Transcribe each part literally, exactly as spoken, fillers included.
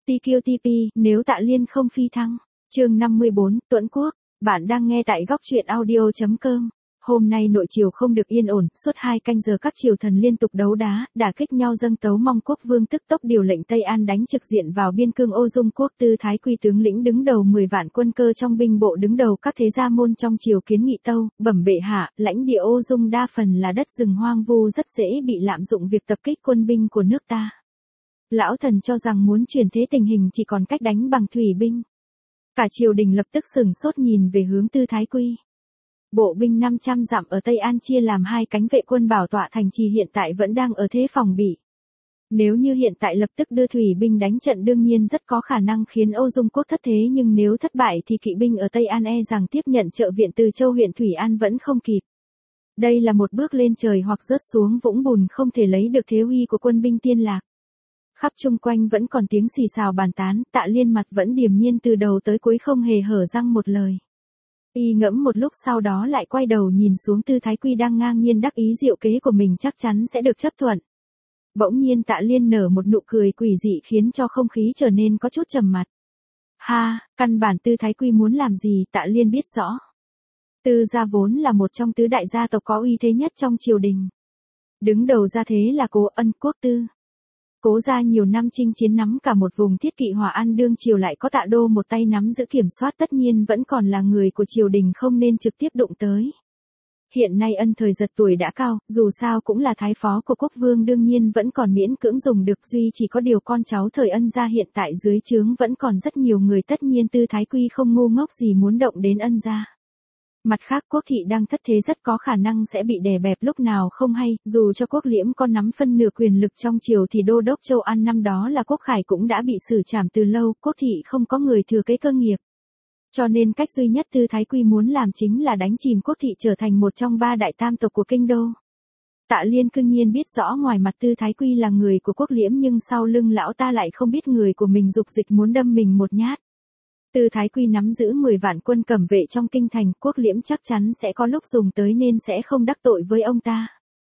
tê quy tê pê, nếu Tạ Liên không phi thăng. Chương năm mươi bốn, Tuẫn Quốc. Bạn đang nghe tại góc truyện audio chấm com. Hôm nay nội triều không được yên ổn, suốt hai canh giờ các triều thần liên tục đấu đá, đả kích nhau dâng tấu mong quốc vương tức tốc điều lệnh Tây An đánh trực diện vào biên cương Ô Dung quốc. Tư Thái Quy tướng lĩnh đứng đầu mười vạn quân cơ trong binh bộ đứng đầu các thế gia môn trong triều kiến nghị tâu, bẩm bệ hạ, lãnh địa Ô Dung đa phần là đất rừng hoang vu rất dễ bị lạm dụng việc tập kích quân binh của nước ta. Lão thần cho rằng muốn chuyển thế tình hình chỉ còn cách đánh bằng thủy binh. Cả triều đình lập tức sửng sốt nhìn về hướng Tư Thái Quy. Bộ binh năm trăm dặm ở Tây An chia làm hai cánh, vệ quân bảo tọa thành trì hiện tại vẫn đang ở thế phòng bị. Nếu như hiện tại lập tức đưa thủy binh đánh trận đương nhiên rất có khả năng khiến Ô Dung quốc thất thế, nhưng nếu thất bại thì kỵ binh ở Tây An e rằng tiếp nhận trợ viện từ châu huyện Thủy An vẫn không kịp. Đây là một bước lên trời hoặc rớt xuống vũng bùn, không thể lấy được thế uy của quân binh Tiên Lạc. Khắp chung quanh vẫn còn tiếng xì xào bàn tán, Tạ Liên mặt vẫn điềm nhiên từ đầu tới cuối không hề hở răng một lời. Y ngẫm một lúc sau đó lại quay đầu nhìn xuống Tư Thái Quy đang ngang nhiên đắc ý diệu kế của mình chắc chắn sẽ được chấp thuận. Bỗng nhiên Tạ Liên nở một nụ cười quỷ dị khiến cho không khí trở nên có chút trầm mặc. Ha, căn bản Tư Thái Quy muốn làm gì Tạ Liên biết rõ. Tư gia vốn là một trong tứ đại gia tộc có uy thế nhất trong triều đình. Đứng đầu gia thế là Cố Ân quốc Tư. Cố gia nhiều năm chinh chiến nắm cả một vùng Thiết Kỵ Hòa An, đương triều lại có Tạ Đô một tay nắm giữ kiểm soát, tất nhiên vẫn còn là người của triều đình không nên trực tiếp đụng tới. Hiện nay Ân thời giật tuổi đã cao, dù sao cũng là thái phó của quốc vương, đương nhiên vẫn còn miễn cưỡng dùng được, duy chỉ có điều con cháu thời Ân gia hiện tại dưới trướng vẫn còn rất nhiều người, tất nhiên Tư Thái Quy không ngu ngốc gì muốn động đến Ân gia. Mặt khác quốc thị đang thất thế rất có khả năng sẽ bị đè bẹp lúc nào không hay, dù cho Quốc Liễm có nắm phân nửa quyền lực trong triều thì đô đốc Châu An năm đó là Quốc Khải cũng đã bị xử trảm từ lâu, quốc thị không có người thừa kế cơ nghiệp. Cho nên cách duy nhất Tư Thái Quy muốn làm chính là đánh chìm quốc thị trở thành một trong ba đại tam tộc của kinh đô. Tạ Liên cương nhiên biết rõ ngoài mặt Tư Thái Quy là người của Quốc Liễm, nhưng sau lưng lão ta lại không biết người của mình dục dịch muốn đâm mình một nhát. Tư Thái Quy nắm giữ mười vạn quân cẩm vệ trong kinh thành, Quốc Liễm chắc chắn sẽ có lúc dùng tới nên sẽ không đắc tội với ông ta.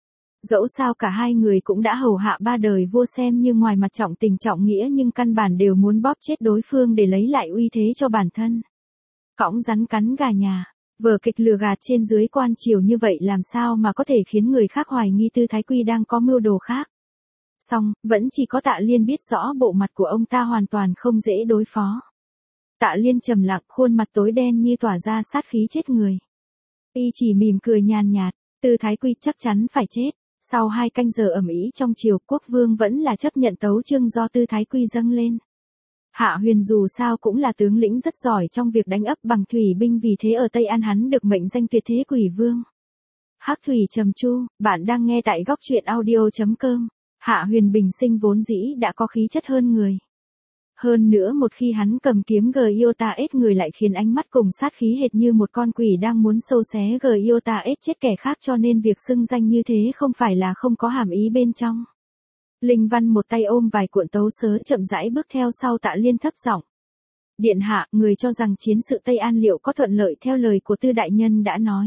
Dẫu sao cả hai người cũng đã hầu hạ ba đời vua, xem như ngoài mặt trọng tình trọng nghĩa nhưng căn bản đều muốn bóp chết đối phương để lấy lại uy thế cho bản thân. Cõng rắn cắn gà nhà, vở kịch lừa gạt trên dưới quan triều như vậy làm sao mà có thể khiến người khác hoài nghi Tư Thái Quy đang có mưu đồ khác. Song, vẫn chỉ có Tạ Liên biết rõ bộ mặt của ông ta hoàn toàn không dễ đối phó. Tạ Liên trầm lặng, khuôn mặt tối đen như tỏa ra sát khí chết người. Y chỉ mỉm cười nhàn nhạt, Tư Thái Quy chắc chắn phải chết. Sau hai canh giờ ầm ĩ trong triều, quốc vương vẫn là chấp nhận tấu chương do Tư Thái Quy dâng lên. Hạ Huyền dù sao cũng là tướng lĩnh rất giỏi trong việc đánh ấp bằng thủy binh, vì thế ở Tây An hắn được mệnh danh tuyệt thế quỷ vương. Hắc Thủy Trầm Chu, bạn đang nghe tại góc truyện audio chấm com. Hạ Huyền bình sinh vốn dĩ đã có khí chất hơn người. Hơn nữa một khi hắn cầm kiếm Giota-S, người lại khiến ánh mắt cùng sát khí hệt như một con quỷ đang muốn sâu xé Giota-S chết kẻ khác, cho nên việc xưng danh như thế không phải là không có hàm ý bên trong. Linh Văn một tay ôm vài cuộn tấu sớ chậm rãi bước theo sau Tạ Liên thấp giọng. Điện hạ, người cho rằng chiến sự Tây An liệu có thuận lợi theo lời của Tư đại nhân đã nói.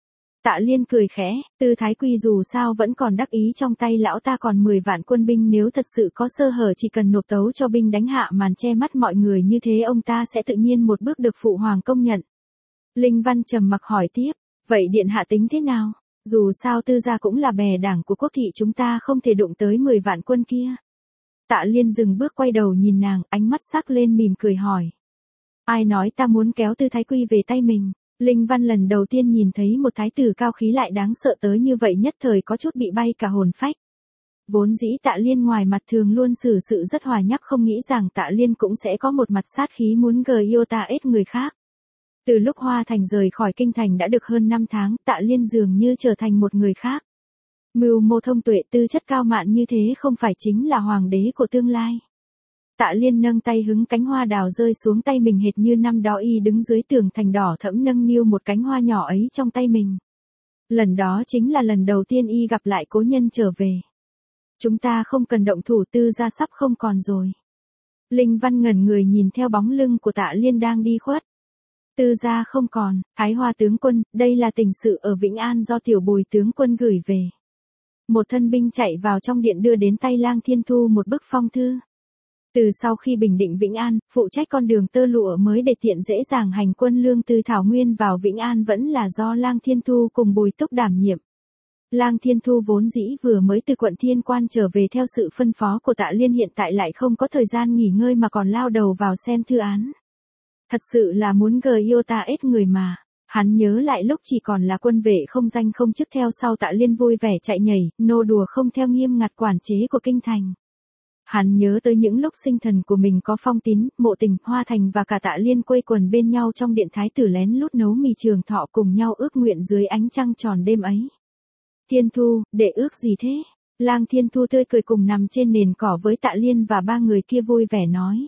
Tạ Liên cười khẽ, Tư Thái Quy dù sao vẫn còn đắc ý, trong tay lão ta còn mười vạn quân binh, nếu thật sự có sơ hở chỉ cần nộp tấu cho binh đánh hạ màn che mắt mọi người như thế, ông ta sẽ tự nhiên một bước được phụ hoàng công nhận. Linh Văn trầm mặc hỏi tiếp, vậy điện hạ tính thế nào? Dù sao Tư gia cũng là bè đảng của quốc thị, chúng ta không thể đụng tới mười vạn quân kia. Tạ Liên dừng bước quay đầu nhìn nàng, ánh mắt sắc lên mỉm cười hỏi. Ai nói ta muốn kéo Tư Thái Quy về tay mình? Linh Văn lần đầu tiên nhìn thấy một thái tử cao khí lại đáng sợ tới như vậy, nhất thời có chút bị bay cả hồn phách. Vốn dĩ Tạ Liên ngoài mặt thường luôn xử sự rất hòa nhã, không nghĩ rằng Tạ Liên cũng sẽ có một mặt sát khí muốn Giota-S người khác. Từ lúc Hoa Thành rời khỏi kinh thành đã được hơn năm tháng, Tạ Liên dường như trở thành một người khác. Mưu mô thông tuệ, tư chất cao mạn như thế không phải chính là hoàng đế của tương lai. Tạ Liên nâng tay hứng cánh hoa đào rơi xuống tay mình hệt như năm đó y đứng dưới tường thành đỏ thẫm nâng niu một cánh hoa nhỏ ấy trong tay mình. Lần đó chính là lần đầu tiên y gặp lại cố nhân trở về. Chúng ta không cần động thủ, Tư gia sắp không còn rồi. Linh Văn ngẩn người nhìn theo bóng lưng của Tạ Liên đang đi khuất. Tư gia không còn, Thái Hoa tướng quân, đây là tình sự ở Vĩnh An do Tiểu Bùi tướng quân gửi về. Một thân binh chạy vào trong điện đưa đến tay Lang Thiên Thu một bức phong thư. Từ sau khi bình định Vĩnh An, phụ trách con đường tơ lụa mới để tiện dễ dàng hành quân lương từ Thảo Nguyên vào Vĩnh An vẫn là do Lang Thiên Thu cùng Bùi Túc đảm nhiệm. Lang Thiên Thu vốn dĩ vừa mới từ quận Thiên Quan trở về theo sự phân phó của Tạ Liên, hiện tại lại không có thời gian nghỉ ngơi mà còn lao đầu vào xem thư án. Thật sự là muốn gờ yêu ta ết người mà. Hắn nhớ lại lúc chỉ còn là quân vệ không danh không chức theo sau Tạ Liên vui vẻ chạy nhảy, nô đùa không theo nghiêm ngặt quản chế của kinh thành. Hắn nhớ tới những lúc sinh thần của mình có Phong Tín, Mộ Tình, Hoa Thành và cả Tạ Liên quây quần bên nhau trong điện thái tử lén lút nấu mì trường thọ cùng nhau ước nguyện dưới ánh trăng tròn đêm ấy. Thiên Thu, để ước gì thế? Lang Thiên Thu tươi cười cùng nằm trên nền cỏ với Tạ Liên và ba người kia vui vẻ nói.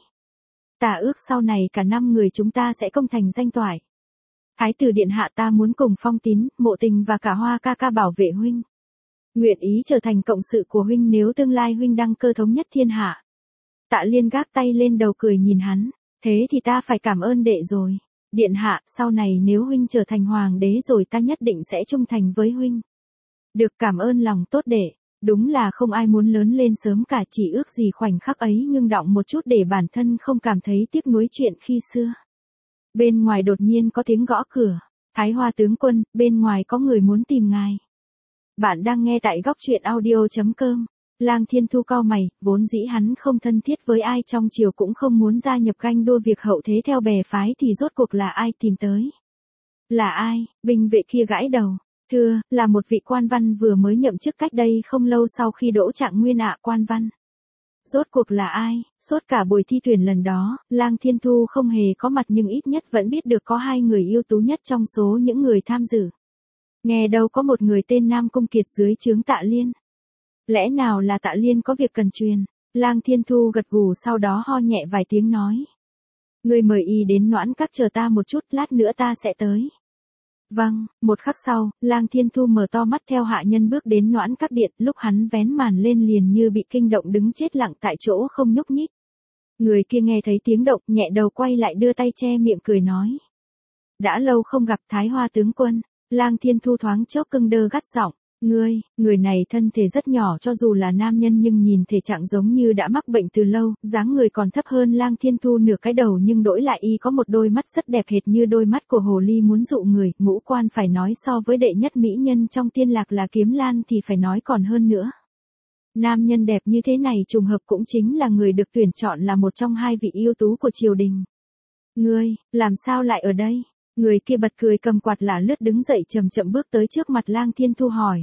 Ta ước sau này cả năm người chúng ta sẽ công thành danh toại. Thái tử điện hạ ta muốn cùng Phong Tín, Mộ Tình và cả Hoa ca ca bảo vệ huynh. Nguyện ý trở thành cộng sự của huynh nếu tương lai huynh đăng cơ thống nhất thiên hạ. Tạ Liên gác tay lên đầu cười nhìn hắn, thế thì ta phải cảm ơn đệ rồi. Điện hạ, sau này nếu huynh trở thành hoàng đế rồi ta nhất định sẽ trung thành với huynh. Được, cảm ơn lòng tốt đệ, đúng là không ai muốn lớn lên sớm cả, chỉ ước gì khoảnh khắc ấy ngưng đọng một chút để bản thân không cảm thấy tiếc nuối chuyện khi xưa. Bên ngoài đột nhiên có tiếng gõ cửa, Thái Hoa tướng quân, bên ngoài có người muốn tìm ngài. Bạn đang nghe tại góc truyện audio chấm com. Lang Thiên Thu cau mày, vốn dĩ hắn không thân thiết với ai trong triều cũng không muốn gia nhập ganh đua việc hậu thế theo bè phái thì rốt cuộc là ai tìm tới. Là ai? Binh vệ kia gãi đầu. Thưa, là một vị quan văn vừa mới nhậm chức cách đây không lâu sau khi đỗ trạng nguyên ạ. Quan văn. Rốt cuộc là ai? Suốt cả buổi thi tuyển lần đó, Lang Thiên Thu không hề có mặt nhưng ít nhất vẫn biết được có hai người ưu tú nhất trong số những người tham dự. Nghe đâu có một người tên Nam Cung Kiệt dưới trướng Tạ Liên. Lẽ nào là Tạ Liên có việc cần truyền? Lang Thiên Thu gật gù sau đó ho nhẹ vài tiếng nói. Người mời y đến Noãn Các chờ ta một chút, lát nữa ta sẽ tới. Vâng, một khắc sau, Lang Thiên Thu mở to mắt theo hạ nhân bước đến Noãn Các điện, lúc hắn vén màn lên liền như bị kinh động đứng chết lặng tại chỗ không nhúc nhích. Người kia nghe thấy tiếng động, nhẹ đầu quay lại đưa tay che miệng cười nói. Đã lâu không gặp Thái Hoa tướng quân. Lang Thiên Thu thoáng chốc cưng đơ gắt giọng, ngươi, người này thân thể rất nhỏ cho dù là nam nhân nhưng nhìn thể trạng giống như đã mắc bệnh từ lâu, dáng người còn thấp hơn Lang Thiên Thu nửa cái đầu nhưng đổi lại y có một đôi mắt rất đẹp hệt như đôi mắt của hồ ly muốn dụ người, ngũ quan phải nói so với đệ nhất mỹ nhân trong tiên lạc là Kiếm Lan thì phải nói còn hơn nữa. Nam nhân đẹp như thế này trùng hợp cũng chính là người được tuyển chọn là một trong hai vị ưu tú của triều đình. Ngươi, làm sao lại ở đây? Người kia bật cười cầm quạt lả lướt đứng dậy chậm chậm bước tới trước mặt Lang Thiên Thu hỏi.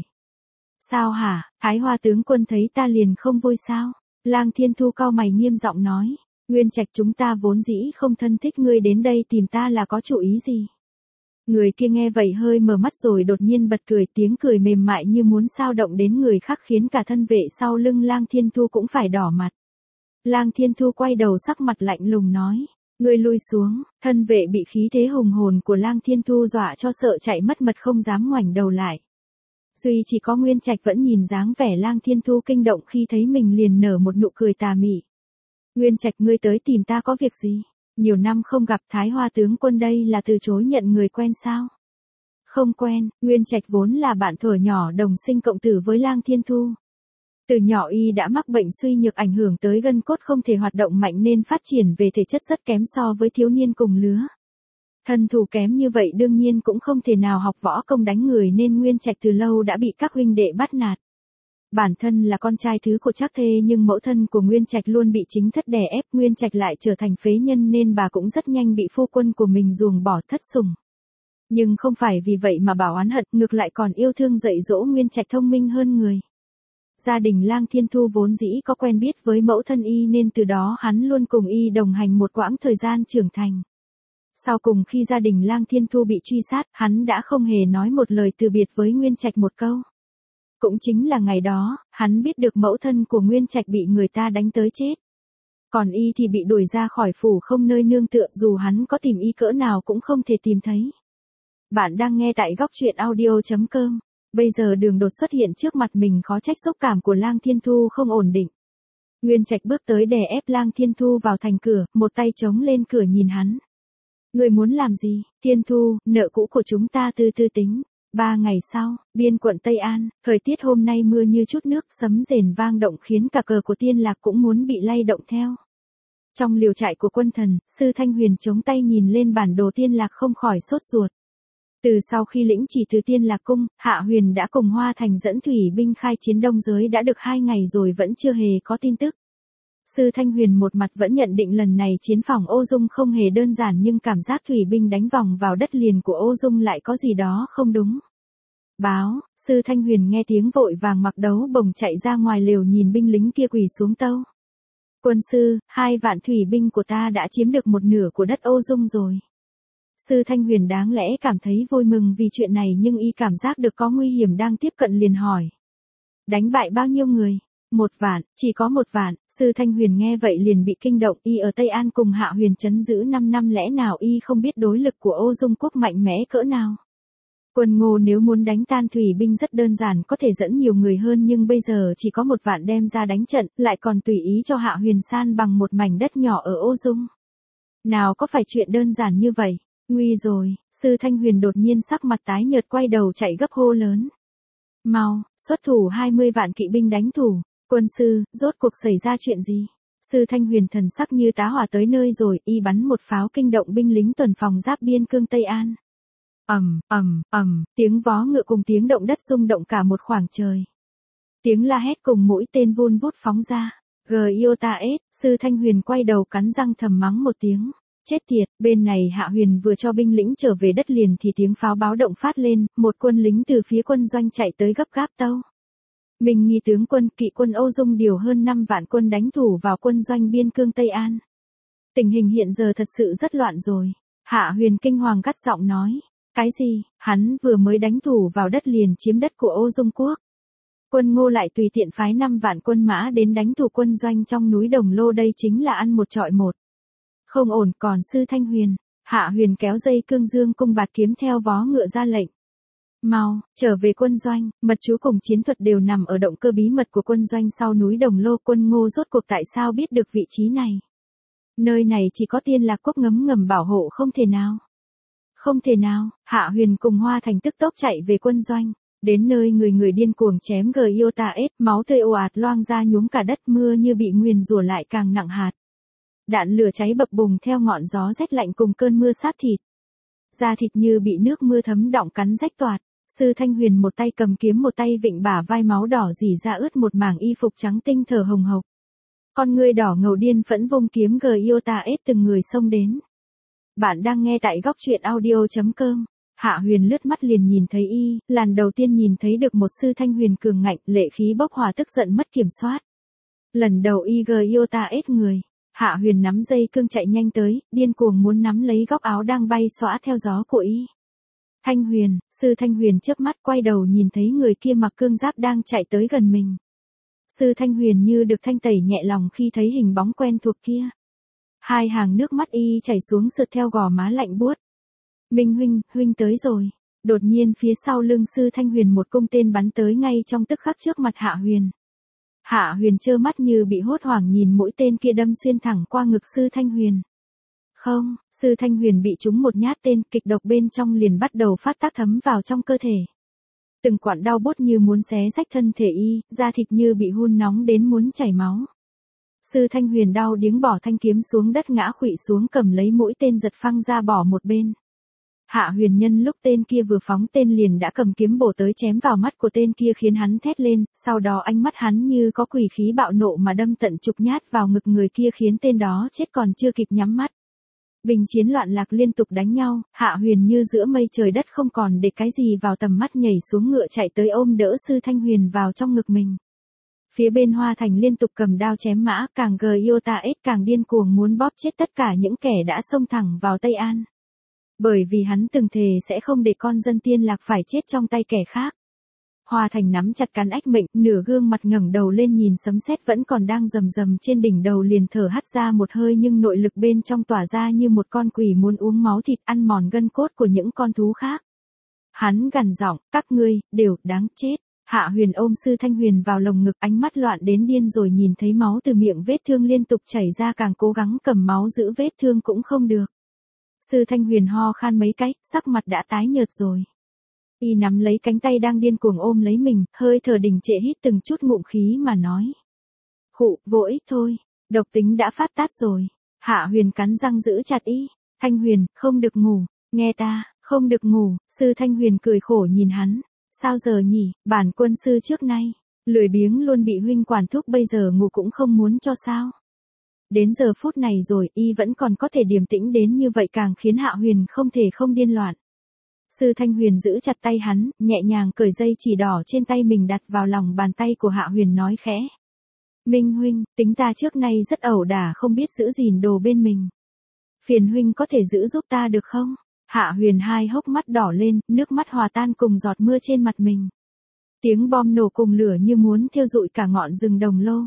Sao hả, Thái Hoa tướng quân thấy ta liền không vui sao? Lang Thiên Thu cau mày nghiêm giọng nói. Nguyên Trạch chúng ta vốn dĩ không thân thích, ngươi đến đây tìm ta là có chủ ý gì? Người kia nghe vậy hơi mở mắt rồi đột nhiên bật cười, tiếng cười mềm mại như muốn sao động đến người khác khiến cả thân vệ sau lưng Lang Thiên Thu cũng phải đỏ mặt. Lang Thiên Thu quay đầu sắc mặt lạnh lùng nói. Ngươi lui xuống, thân vệ bị khí thế hùng hồn của Lang Thiên Thu dọa cho sợ chạy mất mật không dám ngoảnh đầu lại. Duy chỉ có Nguyên Trạch vẫn nhìn dáng vẻ Lang Thiên Thu kinh động khi thấy mình liền nở một nụ cười tà mị. Nguyên Trạch, ngươi tới tìm ta có việc gì? Nhiều năm không gặp Thái Hoa tướng quân, đây là từ chối nhận người quen sao? Không quen, Nguyên Trạch vốn là bạn thuở nhỏ đồng sinh cộng tử với Lang Thiên Thu. Từ nhỏ y đã mắc bệnh suy nhược ảnh hưởng tới gân cốt không thể hoạt động mạnh nên phát triển về thể chất rất kém so với thiếu niên cùng lứa. Thân thủ kém như vậy đương nhiên cũng không thể nào học võ công đánh người nên Nguyên Trạch từ lâu đã bị các huynh đệ bắt nạt. Bản thân là con trai thứ của Trác Thê nhưng mẫu thân của Nguyên Trạch luôn bị chính thất đè ép, Nguyên Trạch lại trở thành phế nhân nên bà cũng rất nhanh bị phu quân của mình ruồng bỏ thất sủng. Nhưng không phải vì vậy mà bảo oán hận, ngược lại còn yêu thương dạy dỗ Nguyên Trạch thông minh hơn người. Gia đình Lang Thiên Thu vốn dĩ có quen biết với mẫu thân y nên từ đó hắn luôn cùng y đồng hành một quãng thời gian trưởng thành. Sau cùng khi gia đình Lang Thiên Thu bị truy sát, hắn đã không hề nói một lời từ biệt với Nguyên Trạch một câu. Cũng chính là ngày đó, hắn biết được mẫu thân của Nguyên Trạch bị người ta đánh tới chết. Còn y thì bị đuổi ra khỏi phủ không nơi nương tựa, dù hắn có tìm y cỡ nào cũng không thể tìm thấy. Bạn đang nghe tại góc truyện audio chấm com. Bây giờ Đường Đột xuất hiện trước mặt mình, khó trách xúc cảm của Lang Thiên Thu không ổn định. Nguyên Trạch bước tới đè ép Lang Thiên Thu vào thành cửa, một tay chống lên cửa nhìn hắn. Người muốn làm gì? Thiên Thu, nợ cũ của chúng ta từ từ tính. Ba ngày sau, biên quận Tây An, thời tiết hôm nay mưa như chút nước, sấm rền vang động khiến cả cờ của Tiên Lạc cũng muốn bị lay động theo. Trong liều trại của quân thần, Sư Thanh Huyền chống tay nhìn lên bản đồ tiên lạc không khỏi sốt ruột. Từ sau khi lĩnh chỉ từ tiên lạc cung, Hạ Huyền đã cùng Hoa Thành dẫn thủy binh khai chiến đông giới đã được hai ngày rồi vẫn chưa hề có tin tức. Sư Thanh Huyền một mặt vẫn nhận định lần này chiến phòng Ô Dung không hề đơn giản nhưng cảm giác thủy binh đánh vòng vào đất liền của Ô Dung lại có gì đó không đúng. Báo, Sư Thanh Huyền nghe tiếng vội vàng mặc đấu bồng chạy ra ngoài lều nhìn binh lính kia quỳ xuống tâu. Quân sư, hai vạn thủy binh của ta đã chiếm được một nửa của đất Ô Dung rồi. Sư Thanh Huyền đáng lẽ cảm thấy vui mừng vì chuyện này nhưng y cảm giác được có nguy hiểm đang tiếp cận liền hỏi. Đánh bại bao nhiêu người? Một vạn, chỉ có một vạn. Sư Thanh Huyền nghe vậy liền bị kinh động. Y ở Tây An cùng Hạ Huyền trấn giữ năm năm lẽ nào y không biết đối lực của Ô Dung quốc mạnh mẽ cỡ nào. Quân Ngô nếu muốn đánh tan thủy binh rất đơn giản có thể dẫn nhiều người hơn nhưng bây giờ chỉ có một vạn đem ra đánh trận lại còn tùy ý cho Hạ Huyền san bằng một mảnh đất nhỏ ở Ô Dung. Nào có phải chuyện đơn giản như vậy. Nguy rồi, Sư Thanh Huyền đột nhiên sắc mặt tái nhợt quay đầu chạy gấp hô lớn. Mau, xuất thủ hai mươi vạn kỵ binh đánh thủ. Quân sư, rốt cuộc xảy ra chuyện gì? Sư Thanh Huyền thần sắc như tá hỏa tới nơi rồi, y bắn một pháo kinh động binh lính tuần phòng giáp biên cương Tây An. Ầm, ầm, ầm, tiếng vó ngựa cùng tiếng động đất rung động cả một khoảng trời. Tiếng la hét cùng mũi tên vun vút phóng ra. Giota S, Sư Thanh Huyền quay đầu cắn răng thầm mắng một tiếng. Chết tiệt, bên này Hạ Huyền vừa cho binh lĩnh trở về đất liền thì tiếng pháo báo động phát lên, một quân lính từ phía quân doanh chạy tới gấp gáp tâu. Mình nghi tướng quân kỵ quân Ô Dung điều hơn năm vạn quân đánh thủ vào quân doanh biên cương Tây An. Tình hình hiện giờ thật sự rất loạn rồi. Hạ Huyền kinh hoàng gắt giọng nói. Cái gì, hắn vừa mới đánh thủ vào đất liền chiếm đất của Ô Dung quốc. Quân Ngô lại tùy tiện phái năm vạn quân mã đến đánh thủ quân doanh trong núi Đồng Lô đây chính là ăn một trọi một. Không ổn còn Sư Thanh Huyền. Hạ Huyền kéo dây cương dương cung bạt kiếm theo vó ngựa ra lệnh. Mau, trở về quân doanh, mật chú cùng chiến thuật đều nằm ở động cơ bí mật của quân doanh sau núi Đồng Lô. Quân Ngô rốt cuộc tại sao biết được vị trí này? Nơi này chỉ có Tiên Lạc quốc ngấm ngầm bảo hộ không thể nào. Không thể nào, Hạ Huyền cùng Hoa Thành tức tốc chạy về quân doanh. Đến nơi người người điên cuồng chém Giota S, máu tươi ồ ạt loang ra nhuốm cả đất mưa như bị nguyền rủa lại càng nặng hạt. Đạn lửa cháy bập bùng theo ngọn gió rét lạnh cùng cơn mưa sát thịt. Da thịt như bị nước mưa thấm đọng cắn rách toạc. Sư Thanh Huyền một tay cầm kiếm một tay vịnh bả vai máu đỏ rỉ ra ướt một mảng y phục trắng tinh thở hồng hộc. Con người đỏ ngầu điên phẫn vung kiếm Giota S từng người xông đến. Bạn đang nghe tại góc truyện audio chấm com. Hạ Huyền lướt mắt liền nhìn thấy y, lần đầu tiên nhìn thấy được một Sư Thanh Huyền cường ngạnh, lệ khí bốc hỏa tức giận mất kiểm soát. Lần đầu y Giota S người. Hạ Huyền nắm dây cương chạy nhanh tới, điên cuồng muốn nắm lấy góc áo đang bay xõa theo gió của y. Thanh Huyền, Sư Thanh Huyền chớp mắt quay đầu nhìn thấy người kia mặc cương giáp đang chạy tới gần mình. Sư Thanh Huyền như được thanh tẩy nhẹ lòng khi thấy hình bóng quen thuộc kia. Hai hàng nước mắt y chảy xuống sượt theo gò má lạnh buốt. Minh huynh, huynh tới rồi. Đột nhiên phía sau lưng Sư Thanh Huyền một cung tên bắn tới ngay trong tức khắc trước mặt Hạ Huyền. Hạ Huyền trơ mắt như bị hốt hoảng nhìn mũi tên kia đâm xuyên thẳng qua ngực Sư Thanh Huyền. Không, Sư Thanh Huyền bị trúng một nhát tên, kịch độc bên trong liền bắt đầu phát tác thấm vào trong cơ thể. Từng quặn đau bốt như muốn xé rách thân thể y, da thịt như bị hun nóng đến muốn chảy máu. Sư Thanh Huyền đau điếng bỏ thanh kiếm xuống đất ngã khuỵu xuống cầm lấy mũi tên giật phăng ra bỏ một bên. Hạ Huyền nhân lúc tên kia vừa phóng tên liền đã cầm kiếm bổ tới chém vào mắt của tên kia khiến hắn thét lên, sau đó ánh mắt hắn như có quỷ khí bạo nộ mà đâm tận chục nhát vào ngực người kia khiến tên đó chết còn chưa kịp nhắm mắt. Bình chiến loạn lạc liên tục đánh nhau, Hạ Huyền như giữa mây trời đất không còn để cái gì vào tầm mắt nhảy xuống ngựa chạy tới ôm đỡ Sư Thanh Huyền vào trong ngực mình. Phía bên Hoa Thành liên tục cầm đao chém mã, càng Giota S càng điên cuồng muốn bóp chết tất cả những kẻ đã xông thẳng vào Tây An. Bởi vì hắn từng thề sẽ không để con dân Tiên Lạc phải chết trong tay kẻ khác. Hoa Thành nắm chặt cán ách mệnh, nửa gương mặt ngẩng đầu lên nhìn sấm sét vẫn còn đang rầm rầm trên đỉnh đầu liền thở hắt ra một hơi nhưng nội lực bên trong tỏa ra như một con quỷ muốn uống máu thịt ăn mòn gân cốt của những con thú khác. Hắn gằn giọng, các ngươi, đều, đáng chết. Hạ Huyền ôm Sư Thanh Huyền vào lồng ngực ánh mắt loạn đến điên rồi nhìn thấy máu từ miệng vết thương liên tục chảy ra càng cố gắng cầm máu giữ vết thương cũng không được. Sư Thanh Huyền ho khan mấy cái, sắc mặt đã tái nhợt rồi. Y nắm lấy cánh tay đang điên cuồng ôm lấy mình, hơi thở đình trệ hít từng chút ngụm khí mà nói. Khụ, vô ích thôi, độc tính đã phát tát rồi. Hạ Huyền cắn răng giữ chặt y. Thanh Huyền, không được ngủ, nghe ta, không được ngủ. Sư Thanh Huyền cười khổ nhìn hắn. Sao giờ nhỉ, bản quân sư trước nay, lười biếng luôn bị huynh quản thúc, bây giờ ngủ cũng không muốn cho sao. Đến giờ phút này rồi, y vẫn còn có thể điềm tĩnh đến như vậy, càng khiến Hạ Huyền không thể không điên loạn. Sư Thanh Huyền giữ chặt tay hắn, nhẹ nhàng cởi dây chỉ đỏ trên tay mình đặt vào lòng bàn tay của Hạ Huyền nói khẽ. Minh huynh, tính ta trước nay rất ẩu đả không biết giữ gìn đồ bên mình. Phiền huynh có thể giữ giúp ta được không? Hạ Huyền hai hốc mắt đỏ lên, nước mắt hòa tan cùng giọt mưa trên mặt mình. Tiếng bom nổ cùng lửa như muốn thiêu rụi cả ngọn rừng Đồng Lô.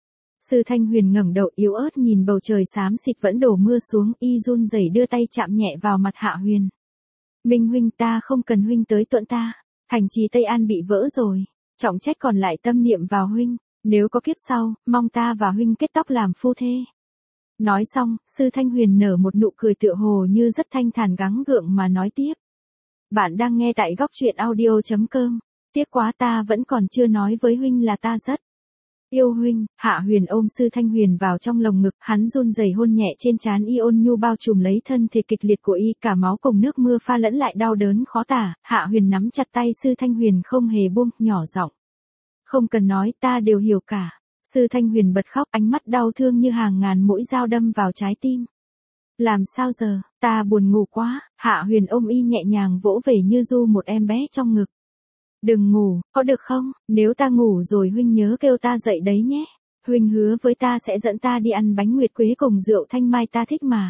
Sư Thanh Huyền ngẩng đầu yếu ớt nhìn bầu trời xám xịt vẫn đổ mưa xuống, y run rẩy đưa tay chạm nhẹ vào mặt Hạ Huyền. Minh huynh, ta không cần huynh tới tuẫn ta. Thành trì Tây An bị vỡ rồi, trọng trách còn lại tâm niệm vào huynh. Nếu có kiếp sau, mong ta và huynh kết tóc làm phu thê. Nói xong, Sư Thanh Huyền nở một nụ cười tựa hồ như rất thanh thản gắng gượng mà nói tiếp. Bạn đang nghe tại góc truyện audio chấm com. Tiếc quá, ta vẫn còn chưa nói với huynh là ta rất yêu huynh. Hạ Huyền ôm Sư Thanh Huyền vào trong lồng ngực, hắn run rẩy hôn nhẹ trên trán y, ôn nhu bao trùm lấy thân thể kịch liệt của y, cả máu cùng nước mưa pha lẫn lại đau đớn khó tả. Hạ Huyền nắm chặt tay Sư Thanh Huyền không hề buông, nhỏ giọng. Không cần nói, ta đều hiểu cả. Sư Thanh Huyền bật khóc, ánh mắt đau thương như hàng ngàn mũi dao đâm vào trái tim. Làm sao giờ, ta buồn ngủ quá. Hạ Huyền ôm y nhẹ nhàng vỗ về như du một em bé trong ngực. Đừng ngủ, có được không? Nếu ta ngủ rồi huynh nhớ kêu ta dậy đấy nhé. Huynh hứa với ta sẽ dẫn ta đi ăn bánh nguyệt quế cùng rượu thanh mai, ta thích mà.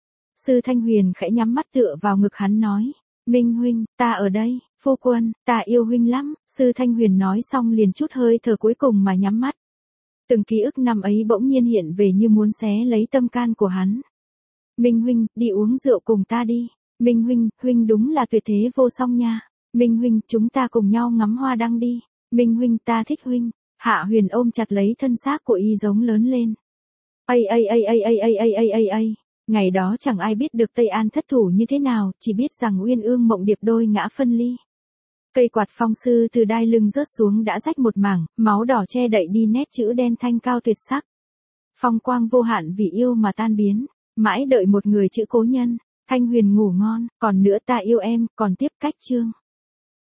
Sư Thanh Huyền khẽ nhắm mắt tựa vào ngực hắn nói. Minh huynh, ta ở đây. Phu quân, ta yêu huynh lắm. Sư Thanh Huyền nói xong liền chút hơi thở cuối cùng mà nhắm mắt. Từng ký ức năm ấy bỗng nhiên hiện về như muốn xé lấy tâm can của hắn. Minh huynh, đi uống rượu cùng ta đi. Minh huynh, huynh đúng là tuyệt thế vô song nha. Minh huynh, chúng ta cùng nhau ngắm hoa đăng đi. Minh huynh, ta thích huynh. Hạ Huyền ôm chặt lấy thân xác của y giống lớn lên. Ây ây ây ây ây ây ây ây ây ây. Ngày đó chẳng ai biết được Tây An thất thủ như thế nào, chỉ biết rằng Uyên Ương Mộng Điệp đôi ngã phân ly. Cây quạt phong sư từ đai lưng rớt xuống đã rách một mảng, máu đỏ che đậy đi nét chữ đen thanh cao tuyệt sắc. Phong quang vô hạn vì yêu mà tan biến, mãi đợi một người chữ cố nhân. Thanh Huyền ngủ ngon, còn nữa ta yêu em, còn tiếp cách chương.